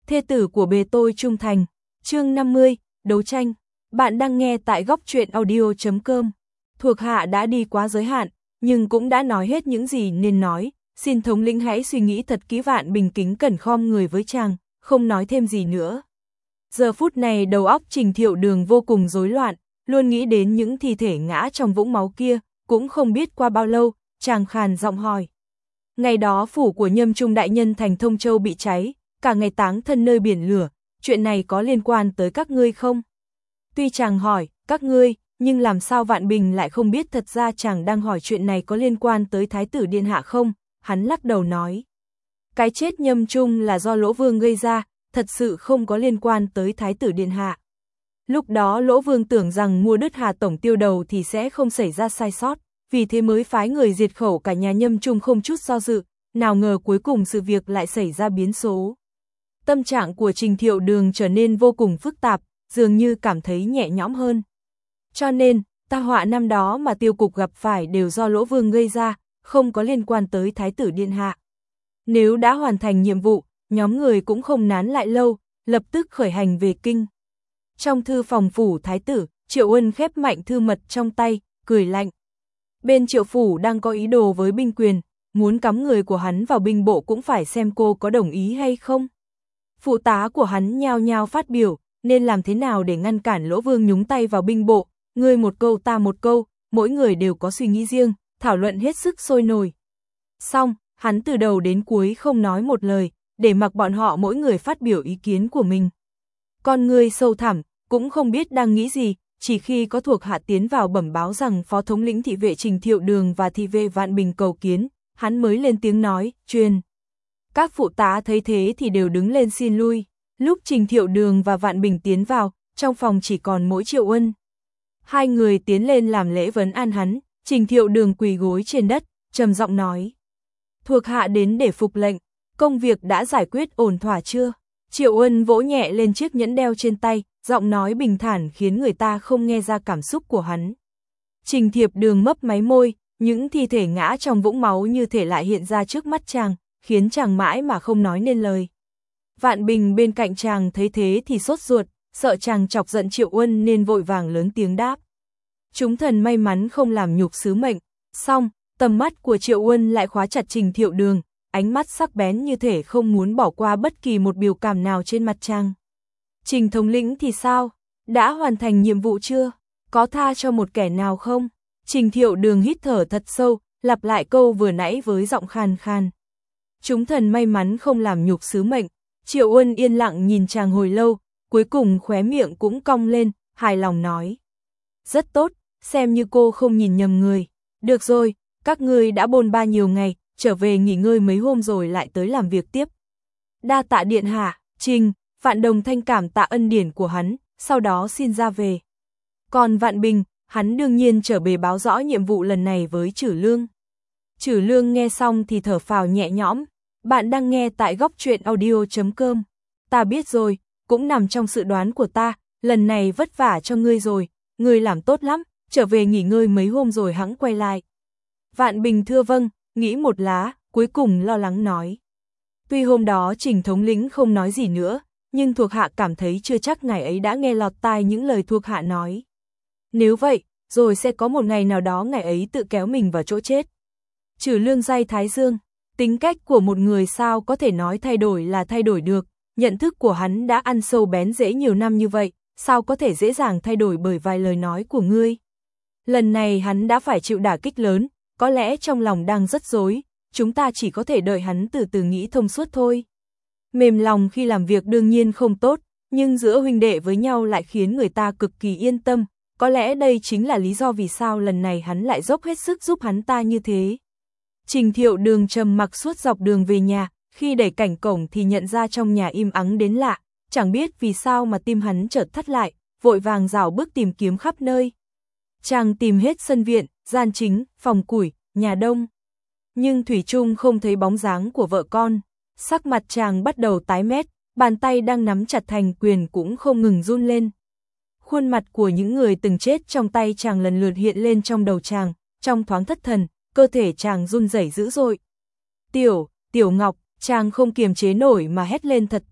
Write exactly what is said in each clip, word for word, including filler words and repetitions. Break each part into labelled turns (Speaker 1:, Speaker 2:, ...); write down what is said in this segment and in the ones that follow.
Speaker 1: thê tử của bề tôi trung thành. Chương năm mươi, đấu tranh. Bạn đang nghe tại góc truyện audio chấm com. Thuộc hạ đã đi quá giới hạn, nhưng cũng đã nói hết những gì nên nói, xin thống lĩnh hãy suy nghĩ thật kỹ. Vạn Bình kính cẩn khom người với chàng, không nói thêm gì nữa. Giờ phút này đầu óc Trình Thiệu Đường vô cùng rối loạn, luôn nghĩ đến những thi thể ngã trong vũng máu kia, cũng không biết qua bao lâu, chàng khàn giọng hỏi. Ngày đó phủ của Nhâm Trung đại nhân thành Thông Châu bị cháy, cả ngày táng thân nơi biển lửa, chuyện này có liên quan tới các ngươi không? Tuy chàng hỏi, các ngươi, nhưng làm sao Vạn Bình lại không biết thật ra chàng đang hỏi chuyện này có liên quan tới Thái tử Điện Hạ không? Hắn lắc đầu nói. Cái chết Nhâm Trung là do Lỗ Vương gây ra, thật sự không có liên quan tới Thái tử Điện Hạ. Lúc đó Lỗ Vương tưởng rằng mua đứt Hà Tổng tiêu đầu thì sẽ không xảy ra sai sót, vì thế mới phái người diệt khẩu cả nhà Nhâm Trung không chút do dự, nào ngờ cuối cùng sự việc lại xảy ra biến số. Tâm trạng của Trình Thiệu Đường trở nên vô cùng phức tạp, dường như cảm thấy nhẹ nhõm hơn. Cho nên, tai họa năm đó mà tiêu cục gặp phải đều do Lỗ Vương gây ra, không có liên quan tới Thái tử Điện Hạ. Nếu đã hoàn thành nhiệm vụ, nhóm người cũng không nán lại lâu, lập tức khởi hành về kinh. Trong thư phòng phủ Thái tử, Triệu Uân khép mạnh thư mật trong tay, cười lạnh. Bên Triệu phủ đang có ý đồ với binh quyền, muốn cắm người của hắn vào binh bộ cũng phải xem cô có đồng ý hay không. Phụ tá của hắn nhao nhao phát biểu, nên làm thế nào để ngăn cản Lỗ Vương nhúng tay vào binh bộ, ngươi một câu ta một câu, mỗi người đều có suy nghĩ riêng, thảo luận hết sức sôi nổi. Xong, hắn từ đầu đến cuối không nói một lời, để mặc bọn họ mỗi người phát biểu ý kiến của mình. Con ngươi sâu thẳm, cũng không biết đang nghĩ gì, chỉ khi có thuộc hạ tiến vào bẩm báo rằng phó thống lĩnh thị vệ Trình Thiệu Đường và thị vệ Vạn Bình cầu kiến, hắn mới lên tiếng nói, truyền. Các phụ tá thấy thế thì đều đứng lên xin lui. Lúc Trình Thiệu Đường và Vạn Bình tiến vào, trong phòng chỉ còn mỗi Triệu Uân. Hai người tiến lên làm lễ vấn an hắn, Trình Thiệu Đường quỳ gối trên đất, trầm giọng nói. Thuộc hạ đến để phục lệnh, công việc đã giải quyết ổn thỏa chưa? Triệu Uân vỗ nhẹ lên chiếc nhẫn đeo trên tay, giọng nói bình thản khiến người ta không nghe ra cảm xúc của hắn. Trình Thiệu Đường mấp máy môi, những thi thể ngã trong vũng máu như thể lại hiện ra trước mắt chàng, khiến chàng mãi mà không nói nên lời. Vạn Bình bên cạnh chàng thấy thế thì sốt ruột, sợ chàng chọc giận Triệu Uân nên vội vàng lớn tiếng đáp. Chúng thần may mắn không làm nhục sứ mệnh. Xong, tầm mắt của Triệu Uân lại khóa chặt Trình Thiệu Đường, ánh mắt sắc bén như thể không muốn bỏ qua bất kỳ một biểu cảm nào trên mặt chàng. Trình thống lĩnh thì sao? Đã hoàn thành nhiệm vụ chưa? Có tha cho một kẻ nào không? Trình Thiệu Đường hít thở thật sâu, lặp lại câu vừa nãy với giọng khàn khàn. Chúng thần may mắn không làm nhục sứ mệnh. Triệu Uân yên lặng nhìn chàng hồi lâu, cuối cùng khóe miệng cũng cong lên, hài lòng nói. Rất tốt, xem như cô không nhìn nhầm người. Được rồi, các ngươi đã bôn ba nhiều ngày, trở về nghỉ ngơi mấy hôm rồi lại tới làm việc tiếp. Đa tạ điện hạ. Trình, Vạn Đồng Thanh cảm tạ ân điển của hắn, sau đó xin ra về. Còn Vạn Bình, hắn đương nhiên trở về báo rõ nhiệm vụ lần này với Trử Lương. Trử Lương nghe xong thì thở phào nhẹ nhõm. Bạn đang nghe tại góc truyện audio chấm com. Ta biết rồi, cũng nằm trong dự đoán của ta, lần này vất vả cho ngươi rồi, ngươi làm tốt lắm, trở về nghỉ ngơi mấy hôm rồi hẵng quay lại. Vạn Bình thưa vâng, nghĩ một lá, cuối cùng lo lắng nói. Tuy hôm đó Trình thống lĩnh không nói gì nữa, nhưng thuộc hạ cảm thấy chưa chắc ngài ấy đã nghe lọt tai những lời thuộc hạ nói. Nếu vậy, rồi sẽ có một ngày nào đó ngài ấy tự kéo mình vào chỗ chết. Trử Lương day thái dương. Tính cách của một người sao có thể nói thay đổi là thay đổi được, nhận thức của hắn đã ăn sâu bén rễ nhiều năm như vậy, sao có thể dễ dàng thay đổi bởi vài lời nói của ngươi. Lần này hắn đã phải chịu đả kích lớn, có lẽ trong lòng đang rất rối, chúng ta chỉ có thể đợi hắn từ từ nghĩ thông suốt thôi. Mềm lòng khi làm việc đương nhiên không tốt, nhưng giữa huynh đệ với nhau lại khiến người ta cực kỳ yên tâm, có lẽ đây chính là lý do vì sao lần này hắn lại dốc hết sức giúp hắn ta như thế. Trình Thiệu Đường trầm mặc suốt dọc đường về nhà, khi đẩy cảnh cổng thì nhận ra trong nhà im ắng đến lạ, chẳng biết vì sao mà tim hắn chợt thắt lại, vội vàng rảo bước tìm kiếm khắp nơi. Chàng tìm hết sân viện, gian chính, phòng củi, nhà đông. Nhưng thủy chung không thấy bóng dáng của vợ con, sắc mặt chàng bắt đầu tái mét, bàn tay đang nắm chặt thành quyền cũng không ngừng run lên. Khuôn mặt của những người từng chết trong tay chàng lần lượt hiện lên trong đầu chàng, trong thoáng thất thần. Cơ thể chàng run rẩy dữ dội. Tiểu, Tiểu Ngọc, chàng không kiềm chế nổi mà hét lên thật to,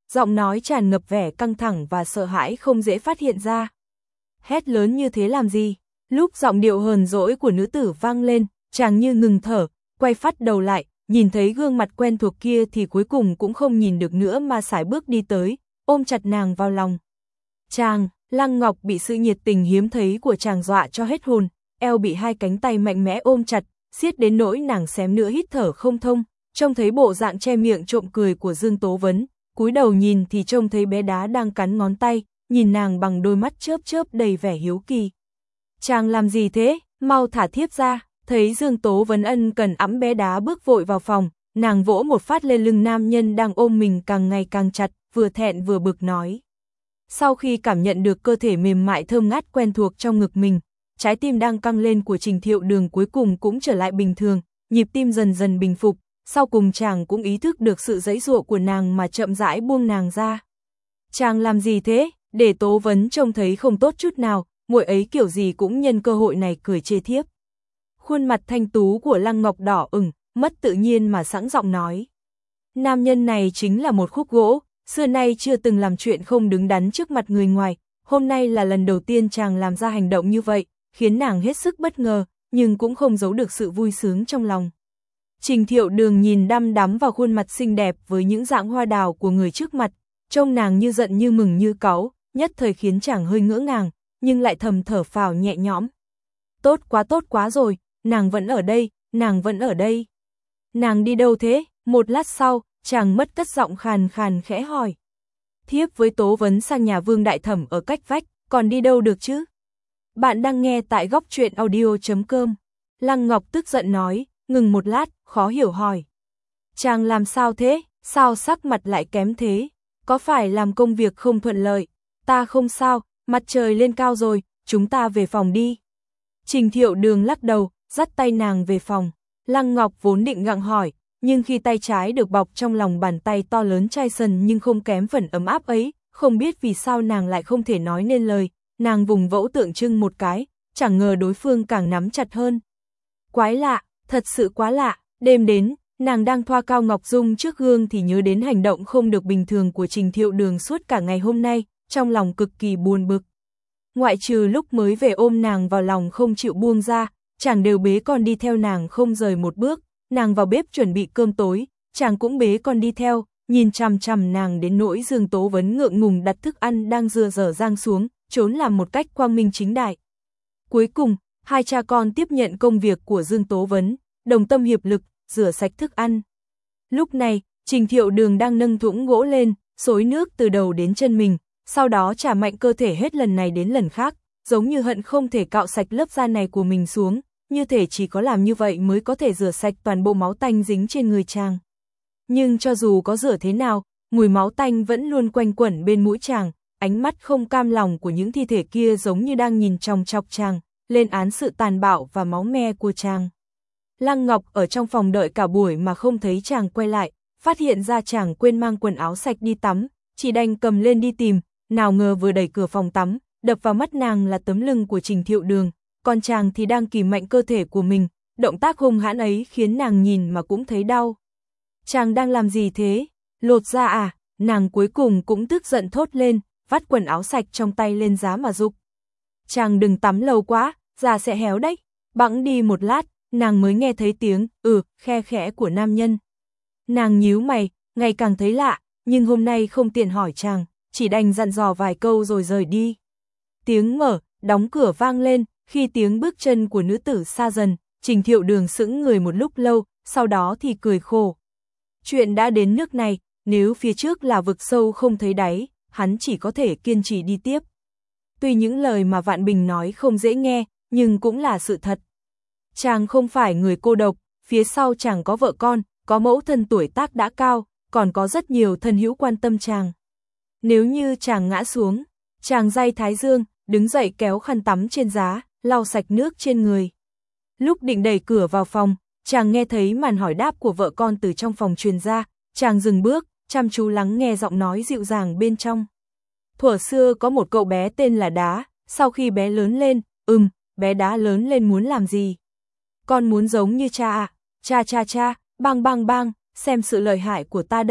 Speaker 1: giọng nói tràn ngập vẻ căng thẳng và sợ hãi không dễ phát hiện ra. Hét lớn như thế làm gì? Lúc giọng điệu hờn dỗi của nữ tử vang lên, chàng như ngừng thở, quay phát đầu lại, nhìn thấy gương mặt quen thuộc kia thì cuối cùng cũng không nhìn được nữa mà sải bước đi tới, ôm chặt nàng vào lòng. Chàng, Lăng Ngọc bị sự nhiệt tình hiếm thấy của chàng dọa cho hết hồn, eo bị hai cánh tay mạnh mẽ ôm chặt, siết đến nỗi nàng xém nữa hít thở không thông, trông thấy bộ dạng che miệng trộm cười của Dương Tố Vấn, cúi đầu nhìn thì trông thấy bé đá đang cắn ngón tay, nhìn nàng bằng đôi mắt chớp chớp đầy vẻ hiếu kỳ. Chàng làm gì thế, mau thả thiếp ra, thấy Dương Tố Vấn ân cần ẵm bé đá bước vội vào phòng, nàng vỗ một phát lên lưng nam nhân đang ôm mình càng ngày càng chặt, vừa thẹn vừa bực nói. Sau khi cảm nhận được cơ thể mềm mại thơm ngát quen thuộc trong ngực mình, trái tim đang căng lên của Trình Thiệu Đường cuối cùng cũng trở lại bình thường, nhịp tim dần dần bình phục, sau cùng chàng cũng ý thức được sự giãy giụa của nàng mà chậm rãi buông nàng ra. Chàng làm gì thế, để Tố Vấn trông thấy không tốt chút nào, muội ấy kiểu gì cũng nhân cơ hội này cười chê thiếp. Khuôn mặt thanh tú của Lăng Ngọc đỏ ửng, mất tự nhiên mà sẵn giọng nói. Nam nhân này chính là một khúc gỗ, xưa nay chưa từng làm chuyện không đứng đắn trước mặt người ngoài, hôm nay là lần đầu tiên chàng làm ra hành động như vậy, khiến nàng hết sức bất ngờ, nhưng cũng không giấu được sự vui sướng trong lòng. Trình Thiệu Đường nhìn đăm đắm vào khuôn mặt xinh đẹp với những dạng hoa đào của người trước mặt, trông nàng như giận như mừng như cáu, nhất thời khiến chàng hơi ngỡ ngàng, nhưng lại thầm thở phào nhẹ nhõm. Tốt quá tốt quá rồi, nàng vẫn ở đây, nàng vẫn ở đây. Nàng đi đâu thế? Một lát sau, chàng mất cất giọng khàn khàn khẽ hỏi. Thiếp với Tố Vấn sang nhà Vương Đại Thẩm ở cách vách, còn đi đâu được chứ? Bạn đang nghe tại góc truyện audio chấm com. Lăng Ngọc tức giận nói, ngừng một lát, khó hiểu hỏi. Chàng làm sao thế? Sao sắc mặt lại kém thế? Có phải làm công việc không thuận lợi? Ta không sao, mặt trời lên cao rồi, chúng ta về phòng đi. Trình Thiệu Đường lắc đầu, dắt tay nàng về phòng. Lăng Ngọc vốn định gặng hỏi, nhưng khi tay trái được bọc trong lòng bàn tay to lớn chai sần nhưng không kém phần ấm áp ấy, không biết vì sao nàng lại không thể nói nên lời, nàng vùng vẫu tượng trưng một cái, chẳng ngờ đối phương càng nắm chặt hơn. Quái lạ, thật sự quá lạ, đêm đến, nàng đang thoa cao ngọc dung trước gương thì nhớ đến hành động không được bình thường của Trình Thiệu Đường suốt cả ngày hôm nay, trong lòng cực kỳ buồn bực. Ngoại trừ lúc mới về ôm nàng vào lòng không chịu buông ra, chàng đều bế con đi theo nàng không rời một bước, nàng vào bếp chuẩn bị cơm tối, chàng cũng bế con đi theo, nhìn chằm chằm nàng đến nỗi Dương Tố Vấn ngượng ngùng đặt thức ăn đang dừa dở rang xuống, trốn làm một cách quang minh chính đại. Cuối cùng, hai cha con tiếp nhận công việc của Dương Tố Vấn, đồng tâm hiệp lực, rửa sạch thức ăn. Lúc này, Trình Thiệu Đường đang nâng thúng gỗ lên, xối nước từ đầu đến chân mình, sau đó trả mạnh cơ thể hết lần này đến lần khác, giống như hận không thể cạo sạch lớp da này của mình xuống, như thể chỉ có làm như vậy mới có thể rửa sạch toàn bộ máu tanh dính trên người chàng. Nhưng cho dù có rửa thế nào, mùi máu tanh vẫn luôn quanh quẩn bên mũi chàng, ánh mắt không cam lòng của những thi thể kia giống như đang nhìn chòng chọc chàng, lên án sự tàn bạo và máu me của chàng. Lăng Ngọc ở trong phòng đợi cả buổi mà không thấy chàng quay lại, phát hiện ra chàng quên mang quần áo sạch đi tắm, chỉ đành cầm lên đi tìm, nào ngờ vừa đẩy cửa phòng tắm, đập vào mắt nàng là tấm lưng của Trình Thiệu Đường, còn chàng thì đang kìm mạnh cơ thể của mình, động tác hung hãn ấy khiến nàng nhìn mà cũng thấy đau. Chàng đang làm gì thế? Lột da à? Nàng cuối cùng cũng tức giận thốt lên, vắt quần áo sạch trong tay lên giá mà giục. Chàng đừng tắm lâu quá, da sẽ héo đấy. Bẵng đi một lát, nàng mới nghe thấy tiếng ừ khe khẽ của nam nhân. Nàng nhíu mày, ngày càng thấy lạ, nhưng hôm nay không tiện hỏi chàng, chỉ đành dặn dò vài câu rồi rời đi. Tiếng mở, đóng cửa vang lên, khi tiếng bước chân của nữ tử xa dần, Trình Thiệu Đường sững người một lúc lâu, sau đó thì cười khổ. Chuyện đã đến nước này, nếu phía trước là vực sâu không thấy đáy, hắn chỉ có thể kiên trì đi tiếp. Tuy những lời mà Vạn Bình nói không dễ nghe, nhưng cũng là sự thật. Chàng không phải người cô độc, phía sau chàng có vợ con, có mẫu thân tuổi tác đã cao, còn có rất nhiều thân hữu quan tâm chàng. Nếu như chàng ngã xuống, chàng day thái dương, đứng dậy kéo khăn tắm trên giá, lau sạch nước trên người. Lúc định đẩy cửa vào phòng, chàng nghe thấy màn hỏi đáp của vợ con từ trong phòng truyền ra, chàng dừng bước, chăm chú lắng nghe giọng nói dịu dàng bên trong. Thuở xưa có một cậu bé tên là Đá, sau khi bé lớn lên, ừm, bé Đá lớn lên muốn làm gì? Con muốn giống như cha ạ, cha cha cha, bang bang bang, xem sự lợi hại của ta đây,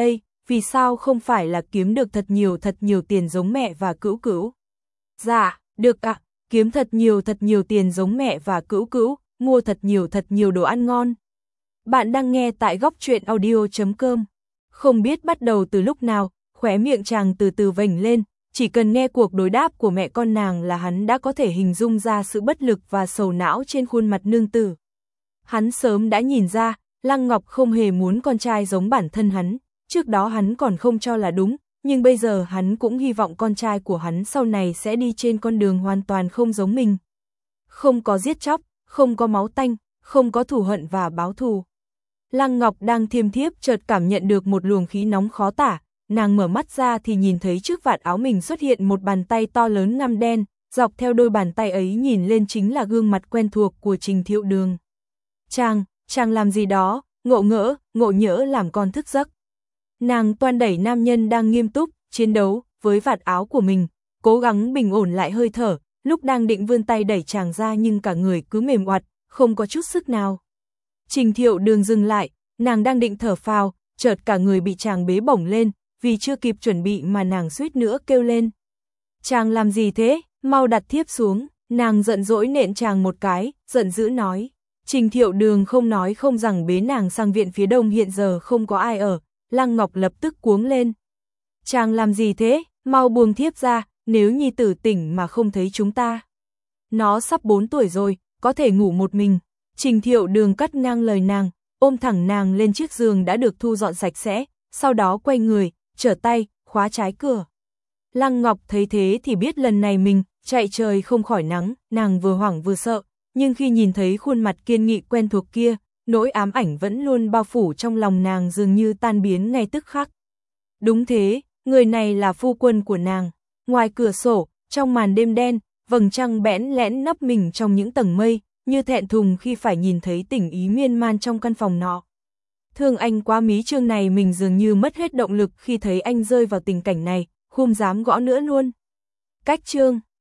Speaker 1: vì sao không phải là kiếm được thật nhiều thật nhiều tiền giống mẹ và cữu cữu. Dạ, được ạ, kiếm thật nhiều thật nhiều tiền giống mẹ và cữu cữu, mua thật nhiều thật nhiều đồ ăn ngon. Bạn đang nghe tại góc truyện audio chấm com. Không biết bắt đầu từ lúc nào, khóe miệng chàng từ từ vểnh lên, chỉ cần nghe cuộc đối đáp của mẹ con nàng là hắn đã có thể hình dung ra sự bất lực và sầu não trên khuôn mặt nương tử. Hắn sớm đã nhìn ra, Lăng Ngọc không hề muốn con trai giống bản thân hắn, trước đó hắn còn không cho là đúng, nhưng bây giờ hắn cũng hy vọng con trai của hắn sau này sẽ đi trên con đường hoàn toàn không giống mình. Không có giết chóc, không có máu tanh, không có thù hận và báo thù. Lăng Ngọc đang thiêm thiếp chợt cảm nhận được một luồng khí nóng khó tả, nàng mở mắt ra thì nhìn thấy trước vạt áo mình xuất hiện một bàn tay to lớn ngăm đen, dọc theo đôi bàn tay ấy nhìn lên chính là gương mặt quen thuộc của Trình Thiệu Đường. Chàng, chàng làm gì đó, ngộ ngỡ, ngộ nhỡ làm con thức giấc. Nàng toan đẩy nam nhân đang nghiêm túc, chiến đấu, với vạt áo của mình, cố gắng bình ổn lại hơi thở, lúc đang định vươn tay đẩy chàng ra nhưng cả người cứ mềm oặt, không có chút sức nào. Trình Thiệu Đường dừng lại, nàng đang định thở phào, chợt cả người bị chàng bế bổng lên, vì chưa kịp chuẩn bị mà nàng suýt nữa kêu lên. Chàng làm gì thế, mau đặt thiếp xuống, nàng giận dỗi nện chàng một cái, giận dữ nói. Trình Thiệu Đường không nói không rằng bế nàng sang viện phía đông hiện giờ không có ai ở, Lăng Ngọc lập tức cuống lên. Chàng làm gì thế, mau buông thiếp ra, nếu nhi tử tỉnh mà không thấy chúng ta. Nó sắp bốn tuổi rồi, có thể ngủ một mình. Trình Thiệu Đường cắt ngang lời nàng, ôm thẳng nàng lên chiếc giường đã được thu dọn sạch sẽ, sau đó quay người, trở tay, khóa trái cửa. Lăng Ngọc thấy thế thì biết lần này mình chạy trời không khỏi nắng, nàng vừa hoảng vừa sợ, nhưng khi nhìn thấy khuôn mặt kiên nghị quen thuộc kia, nỗi ám ảnh vẫn luôn bao phủ trong lòng nàng dường như tan biến ngay tức khắc. Đúng thế, người này là phu quân của nàng. Ngoài cửa sổ, trong màn đêm đen, vầng trăng bẽn lẽn nấp mình trong những tầng mây, như thẹn thùng khi phải nhìn thấy tình ý miên man trong căn phòng nọ. Thương anh quá mí chương này mình dường như mất hết động lực khi thấy anh rơi vào tình cảnh này, không dám gõ nữa luôn. Cách chương